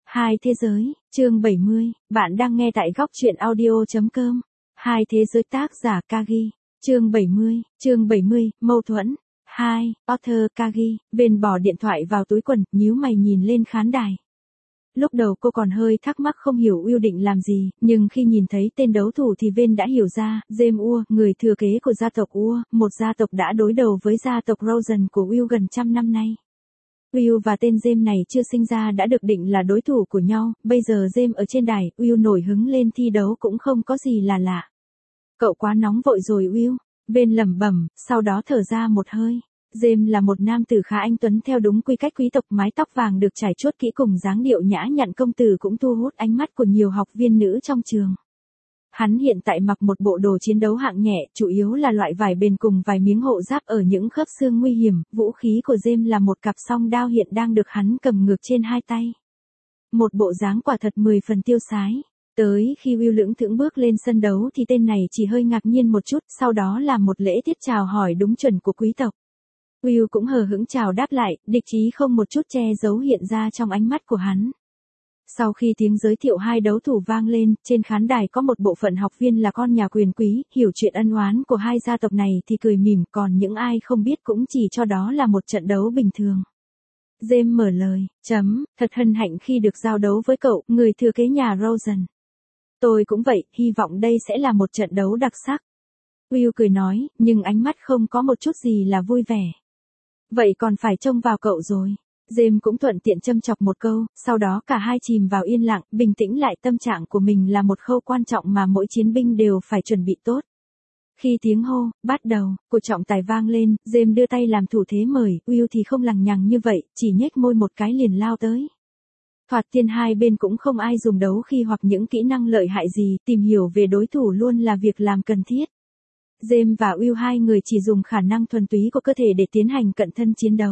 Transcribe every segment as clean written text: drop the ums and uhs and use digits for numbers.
Hai thế giới, chương 70, bạn đang nghe tại góc truyện audio.com. Hai thế giới tác giả Kagi, chương 70, mâu thuẫn. 2, Author Kagi, bên bỏ điện thoại vào túi quần, nhíu mày nhìn lên khán đài. Lúc đầu cô còn hơi thắc mắc không hiểu Will định làm gì, nhưng khi nhìn thấy tên đấu thủ thì Ven đã hiểu ra, James Ua, người thừa kế của gia tộc Ua, một gia tộc đã đối đầu với gia tộc Rosen của Will gần trăm năm nay. Will và tên James này chưa sinh ra đã được định là đối thủ của nhau, bây giờ James ở trên đài, Will nổi hứng lên thi đấu cũng không có gì là lạ. Cậu quá nóng vội rồi Will, Ven lẩm bẩm, sau đó thở ra một hơi. James là một nam tử khá anh tuấn theo đúng quy cách quý tộc, mái tóc vàng được trải chuốt kỹ cùng dáng điệu nhã nhặn công tử cũng thu hút ánh mắt của nhiều học viên nữ trong trường. Hắn hiện tại mặc một bộ đồ chiến đấu hạng nhẹ, chủ yếu là loại vải bền cùng vài miếng hộ giáp ở những khớp xương nguy hiểm, vũ khí của James là một cặp song đao hiện đang được hắn cầm ngược trên hai tay. Một bộ dáng quả thật 10 phần tiêu sái. Tới khi Will lững thững bước lên sân đấu thì tên này chỉ hơi ngạc nhiên một chút, sau đó là một lễ tiết chào hỏi đúng chuẩn của quý tộc. Will cũng hờ hững chào đáp lại, địch ý không một chút che giấu hiện ra trong ánh mắt của hắn. Sau khi tiếng giới thiệu hai đấu thủ vang lên, trên khán đài có một bộ phận học viên là con nhà quyền quý, hiểu chuyện ân oán của hai gia tộc này thì cười mỉm, còn những ai không biết cũng chỉ cho đó là một trận đấu bình thường. James mở lời, thật hân hạnh khi được giao đấu với cậu, người thừa kế nhà Rosen. Tôi cũng vậy, hy vọng đây sẽ là một trận đấu đặc sắc. Will cười nói, nhưng ánh mắt không có một chút gì là vui vẻ. Vậy còn phải trông vào cậu rồi. James cũng thuận tiện châm chọc một câu, sau đó cả hai chìm vào yên lặng, bình tĩnh lại. Tâm trạng của mình là một khâu quan trọng mà mỗi chiến binh đều phải chuẩn bị tốt. Khi tiếng hô, bắt đầu, của trọng tài vang lên, James đưa tay làm thủ thế mời, Will thì không lằng nhằng như vậy, chỉ nhếch môi một cái liền lao tới. Thoạt tiên hai bên cũng không ai dùng đấu khí hoặc những kỹ năng lợi hại gì, tìm hiểu về đối thủ luôn là việc làm cần thiết. James và Will hai người chỉ dùng khả năng thuần túy của cơ thể để tiến hành cận thân chiến đấu.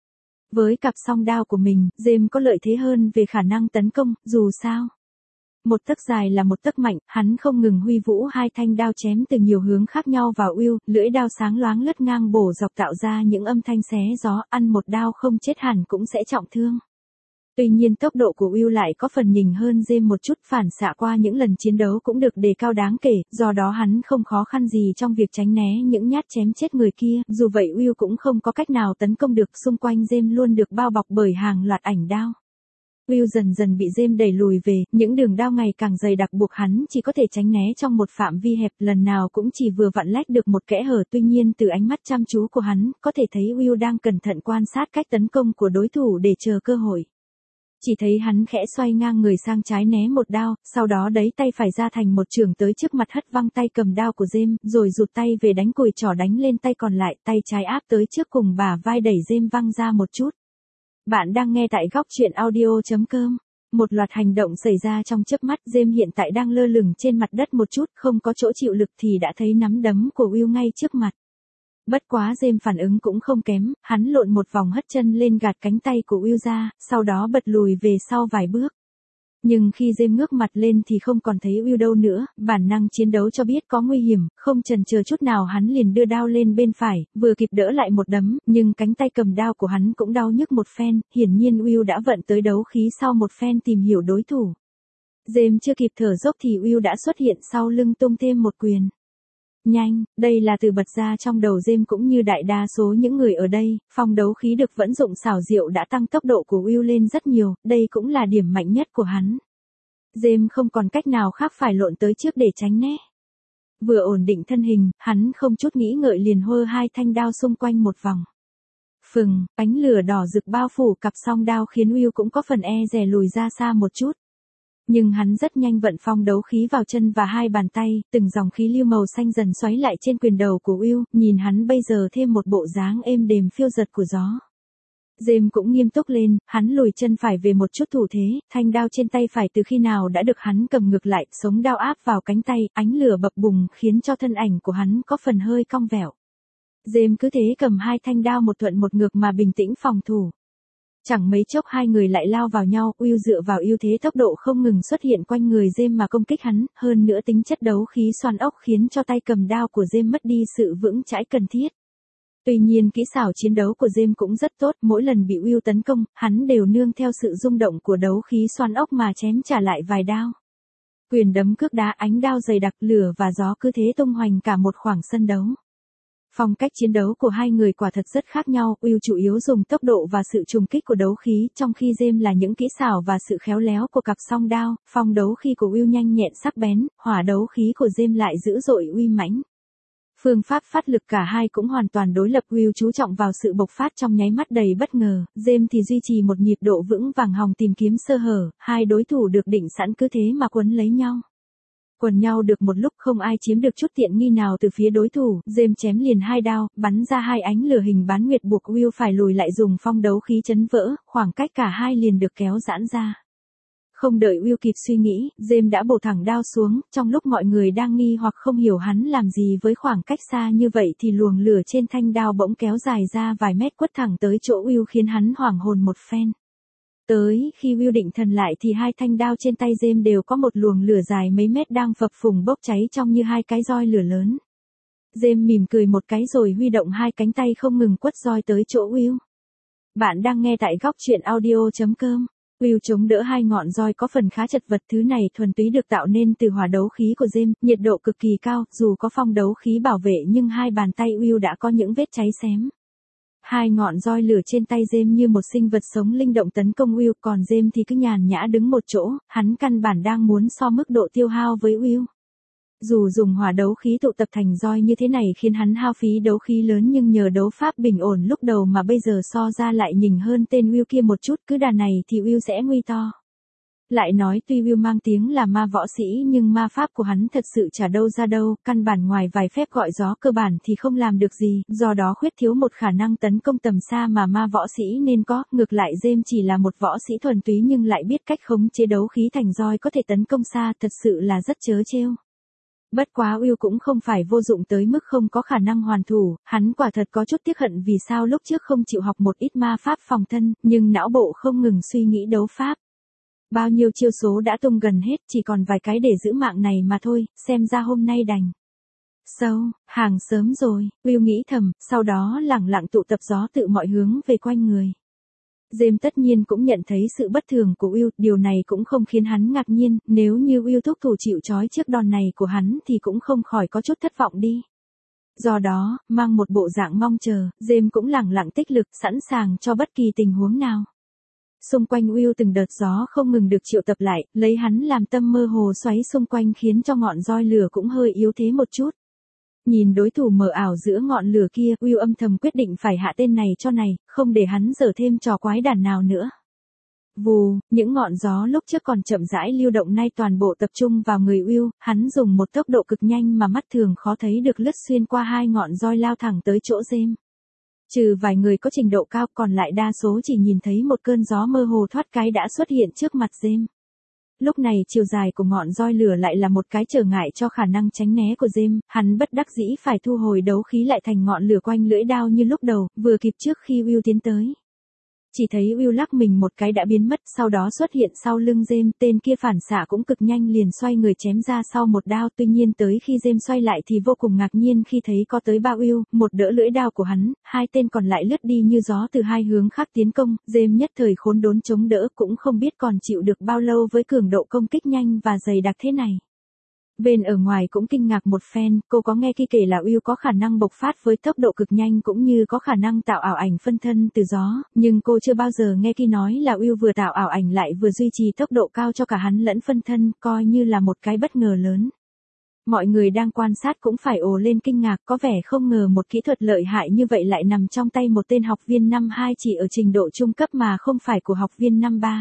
Với cặp song đao của mình, James có lợi thế hơn về khả năng tấn công, dù sao. Một tấc dài là một tấc mạnh, hắn không ngừng huy vũ hai thanh đao chém từ nhiều hướng khác nhau vào Will, lưỡi đao sáng loáng lướt ngang bổ dọc tạo ra những âm thanh xé gió, ăn một đao không chết hẳn cũng sẽ trọng thương. Tuy nhiên tốc độ của Will lại có phần nhỉnh hơn James một chút, phản xạ qua những lần chiến đấu cũng được đề cao đáng kể, do đó hắn không khó khăn gì trong việc tránh né những nhát chém chết người kia, dù vậy Will cũng không có cách nào tấn công được, xung quanh James luôn được bao bọc bởi hàng loạt ảnh đao. Will dần dần bị James đẩy lùi về, những đường đao ngày càng dày đặc buộc hắn chỉ có thể tránh né trong một phạm vi hẹp, lần nào cũng chỉ vừa vặn lách được một kẽ hở. Tuy nhiên từ ánh mắt chăm chú của hắn, có thể thấy Will đang cẩn thận quan sát cách tấn công của đối thủ để chờ cơ hội. Chỉ thấy hắn khẽ xoay ngang người sang trái né một đao, sau đó đẩy tay phải ra thành một chưởng tới trước mặt hất văng tay cầm đao của James, rồi rụt tay về đánh cùi trỏ đánh lên tay còn lại, tay trái áp tới trước cùng bả vai đẩy James văng ra một chút. Bạn đang nghe tại góc truyện audio.com. Một loạt hành động xảy ra trong chớp mắt, James hiện tại đang lơ lửng trên mặt đất một chút, không có chỗ chịu lực thì đã thấy nắm đấm của Will ngay trước mặt. Bất quá James phản ứng cũng không kém, hắn lộn một vòng hất chân lên gạt cánh tay của Will ra, sau đó bật lùi về sau vài bước. Nhưng khi James ngước mặt lên thì không còn thấy Will đâu nữa, bản năng chiến đấu cho biết có nguy hiểm, không chần chờ chút nào hắn liền đưa đao lên bên phải, vừa kịp đỡ lại một đấm, nhưng cánh tay cầm đao của hắn cũng đau nhức một phen, hiển nhiên Will đã vận tới đấu khí sau một phen tìm hiểu đối thủ. James chưa kịp thở dốc thì Will đã xuất hiện sau lưng tung thêm một quyền. Nhanh, đây là từ bật ra trong đầu James cũng như đại đa số những người ở đây, phong đấu khí được vận dụng xảo diệu đã tăng tốc độ của Will lên rất nhiều, đây cũng là điểm mạnh nhất của hắn. James không còn cách nào khác phải lộn tới trước để tránh né. Vừa ổn định thân hình, hắn không chút nghĩ ngợi liền hơ hai thanh đao xung quanh một vòng. Phừng, ánh lửa đỏ rực bao phủ cặp song đao khiến Will cũng có phần e dè lùi ra xa một chút. Nhưng hắn rất nhanh vận phong đấu khí vào chân và hai bàn tay, từng dòng khí lưu màu xanh dần xoáy lại trên quyền đầu của Will, nhìn hắn bây giờ thêm một bộ dáng êm đềm phiêu dật của gió. James cũng nghiêm túc lên, hắn lùi chân phải về một chút thủ thế, thanh đao trên tay phải từ khi nào đã được hắn cầm ngược lại, sống đao áp vào cánh tay, ánh lửa bập bùng khiến cho thân ảnh của hắn có phần hơi cong vẹo. James cứ thế cầm hai thanh đao một thuận một ngược mà bình tĩnh phòng thủ. Chẳng mấy chốc hai người lại lao vào nhau, Will dựa vào ưu thế tốc độ không ngừng xuất hiện quanh người James mà công kích hắn, hơn nữa tính chất đấu khí xoắn ốc khiến cho tay cầm đao của James mất đi sự vững chãi cần thiết. Tuy nhiên kỹ xảo chiến đấu của James cũng rất tốt, mỗi lần bị Will tấn công, hắn đều nương theo sự rung động của đấu khí xoắn ốc mà chém trả lại vài đao. Quyền đấm cước đá, ánh đao dày đặc, lửa và gió cứ thế tung hoành cả một khoảng sân đấu. Phong cách chiến đấu của hai người quả thật rất khác nhau, Will chủ yếu dùng tốc độ và sự trùng kích của đấu khí, trong khi James là những kỹ xảo và sự khéo léo của cặp song đao. Phong đấu khí của Will nhanh nhẹn sắc bén, hỏa đấu khí của James lại dữ dội uy mãnh. Phương pháp phát lực cả hai cũng hoàn toàn đối lập, Will chú trọng vào sự bộc phát trong nháy mắt đầy bất ngờ, James thì duy trì một nhịp độ vững vàng hòng tìm kiếm sơ hở, hai đối thủ được định sẵn cứ thế mà quấn lấy nhau. Quần nhau được một lúc không ai chiếm được chút tiện nghi nào từ phía đối thủ, James chém liền hai đao, bắn ra hai ánh lửa hình bán nguyệt buộc Will phải lùi lại dùng phong đấu khí chấn vỡ, khoảng cách cả hai liền được kéo giãn ra. Không đợi Will kịp suy nghĩ, James đã bổ thẳng đao xuống, trong lúc mọi người đang nghi hoặc không hiểu hắn làm gì với khoảng cách xa như vậy thì luồng lửa trên thanh đao bỗng kéo dài ra vài mét quất thẳng tới chỗ Will khiến hắn hoảng hồn một phen. Tới khi Will định thần lại thì hai thanh đao trên tay James đều có một luồng lửa dài mấy mét đang phập phùng bốc cháy trông như hai cái roi lửa lớn. James mỉm cười một cái rồi huy động hai cánh tay không ngừng quất roi tới chỗ Will. Bạn đang nghe tại góc truyện audio.com. Will chống đỡ hai ngọn roi có phần khá chật vật, thứ này thuần túy được tạo nên từ hỏa đấu khí của James, nhiệt độ cực kỳ cao, dù có phong đấu khí bảo vệ nhưng hai bàn tay Will đã có những vết cháy xém. Hai ngọn roi lửa trên tay James như một sinh vật sống linh động tấn công Will, còn James thì cứ nhàn nhã đứng một chỗ, hắn căn bản đang muốn so mức độ tiêu hao với Will. Dù dùng hỏa đấu khí tụ tập thành roi như thế này khiến hắn hao phí đấu khí lớn nhưng nhờ đấu pháp bình ổn lúc đầu mà bây giờ so ra lại nhỉnh hơn tên Will kia một chút, cứ đà này thì Will sẽ nguy to. Lại nói tuy Will mang tiếng là ma võ sĩ nhưng ma pháp của hắn thật sự chả đâu ra đâu, căn bản ngoài vài phép gọi gió cơ bản thì không làm được gì, do đó khuyết thiếu một khả năng tấn công tầm xa mà ma võ sĩ nên có, ngược lại James chỉ là một võ sĩ thuần túy nhưng lại biết cách khống chế đấu khí thành roi có thể tấn công xa, thật sự là rất trớ trêu. Bất quá Will cũng không phải vô dụng tới mức không có khả năng hoàn thủ, hắn quả thật có chút tiếc hận vì sao lúc trước không chịu học một ít ma pháp phòng thân, nhưng não bộ không ngừng suy nghĩ đấu pháp. Bao nhiêu chiêu số đã tung gần hết, chỉ còn vài cái để giữ mạng này mà thôi, xem ra hôm nay đành. Hàng sớm rồi, Will nghĩ thầm, sau đó lẳng lặng tụ tập gió tự mọi hướng về quanh người. James tất nhiên cũng nhận thấy sự bất thường của Will, điều này cũng không khiến hắn ngạc nhiên, nếu như Will thúc thủ chịu trói trước đòn này của hắn thì cũng không khỏi có chút thất vọng đi. Do đó, mang một bộ dạng mong chờ, James cũng lẳng lặng tích lực sẵn sàng cho bất kỳ tình huống nào. Xung quanh Will từng đợt gió không ngừng được triệu tập lại, lấy hắn làm tâm mơ hồ xoáy xung quanh khiến cho ngọn roi lửa cũng hơi yếu thế một chút. Nhìn đối thủ mờ ảo giữa ngọn lửa kia, Will âm thầm quyết định phải hạ tên này cho này, không để hắn giở thêm trò quái đản nào nữa. Vù, những ngọn gió lúc trước còn chậm rãi lưu động nay toàn bộ tập trung vào người Will, hắn dùng một tốc độ cực nhanh mà mắt thường khó thấy được lướt xuyên qua hai ngọn roi lao thẳng tới chỗ James. Trừ vài người có trình độ cao còn lại đa số chỉ nhìn thấy một cơn gió mơ hồ thoát cái đã xuất hiện trước mặt James. Lúc này chiều dài của ngọn roi lửa lại là một cái trở ngại cho khả năng tránh né của James, hắn bất đắc dĩ phải thu hồi đấu khí lại thành ngọn lửa quanh lưỡi đao như lúc đầu, vừa kịp trước khi Will tiến tới. Chỉ thấy Will lắc mình một cái đã biến mất, sau đó xuất hiện sau lưng James, tên kia phản xạ cũng cực nhanh liền xoay người chém ra sau một đao, tuy nhiên tới khi James xoay lại thì vô cùng ngạc nhiên khi thấy có tới ba Will, một đỡ lưỡi đao của hắn, hai tên còn lại lướt đi như gió từ hai hướng khác tiến công, James nhất thời khốn đốn chống đỡ cũng không biết còn chịu được bao lâu với cường độ công kích nhanh và dày đặc thế này. Bên ở ngoài cũng kinh ngạc một phen, cô có nghe khi kể là Will có khả năng bộc phát với tốc độ cực nhanh cũng như có khả năng tạo ảo ảnh phân thân từ gió, nhưng cô chưa bao giờ nghe khi nói là Will vừa tạo ảo ảnh lại vừa duy trì tốc độ cao cho cả hắn lẫn phân thân, coi như là một cái bất ngờ lớn. Mọi người đang quan sát cũng phải ồ lên kinh ngạc, có vẻ không ngờ một kỹ thuật lợi hại như vậy lại nằm trong tay một tên học viên năm 2 chỉ ở trình độ trung cấp mà không phải của học viên năm 3.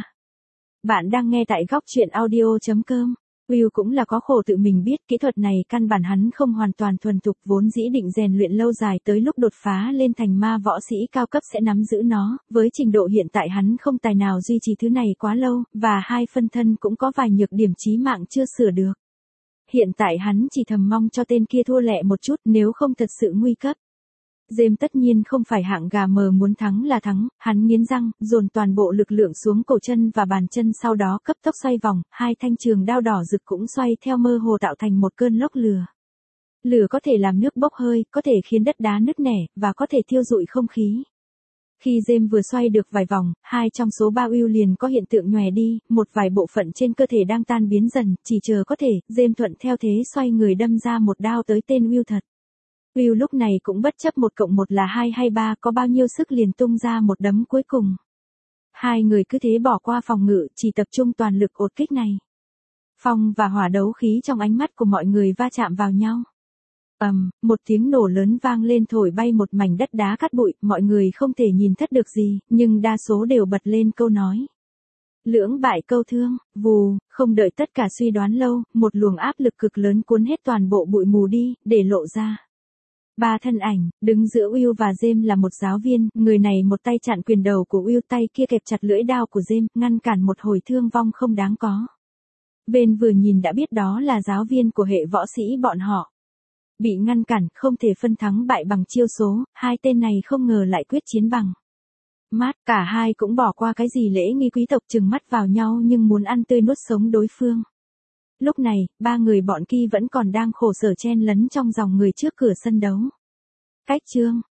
Bạn đang nghe tại góc truyện audio.com. Will cũng là có khổ tự mình biết, kỹ thuật này căn bản hắn không hoàn toàn thuần thục, vốn dĩ định rèn luyện lâu dài tới lúc đột phá lên thành ma võ sĩ cao cấp sẽ nắm giữ nó, với trình độ hiện tại hắn không tài nào duy trì thứ này quá lâu, và hai phân thân cũng có vài nhược điểm chí mạng chưa sửa được. Hiện tại hắn chỉ thầm mong cho tên kia thua lẹ một chút nếu không thật sự nguy cấp. James tất nhiên không phải hạng gà mờ muốn thắng là thắng, hắn nghiến răng, dồn toàn bộ lực lượng xuống cổ chân và bàn chân sau đó cấp tốc xoay vòng, hai thanh trường đao đỏ rực cũng xoay theo mơ hồ tạo thành một cơn lốc lửa. Lửa có thể làm nước bốc hơi, có thể khiến đất đá nứt nẻ, và có thể thiêu rụi không khí. Khi James vừa xoay được vài vòng, 2 trong số 3 wheel liền có hiện tượng nhòe đi, một vài bộ phận trên cơ thể đang tan biến dần, chỉ chờ có thể, James thuận theo thế xoay người đâm ra một đao tới tên wheel thật. Wheel lúc này cũng bất chấp 1+1 là 2 hay 3, có bao nhiêu sức liền tung ra một đấm cuối cùng. Hai người cứ thế bỏ qua phòng ngự, chỉ tập trung toàn lực ột kích này. Phong và hỏa đấu khí trong ánh mắt của mọi người va chạm vào nhau. Một tiếng nổ lớn vang lên thổi bay một mảnh đất đá cát bụi, mọi người không thể nhìn thất được gì, nhưng đa số đều bật lên câu nói. Lưỡng bại câu thương, vù, không đợi tất cả suy đoán lâu, một luồng áp lực cực lớn cuốn hết toàn bộ bụi mù đi, để lộ ra. 3 thân ảnh, đứng giữa Will và James là một giáo viên, người này một tay chặn quyền đầu của Will, tay kia kẹp chặt lưỡi đao của James, ngăn cản một hồi thương vong không đáng có. Bên vừa nhìn đã biết đó là giáo viên của hệ võ sĩ bọn họ. Bị ngăn cản, không thể phân thắng bại bằng chiêu số, hai tên này không ngờ lại quyết chiến bằng mát, cả hai cũng bỏ qua cái gì lễ nghi quý tộc, trừng mắt vào nhau nhưng muốn ăn tươi nuốt sống đối phương. Lúc này, 3 người bọn Ki vẫn còn đang khổ sở chen lấn trong dòng người trước cửa sân đấu. Cách chương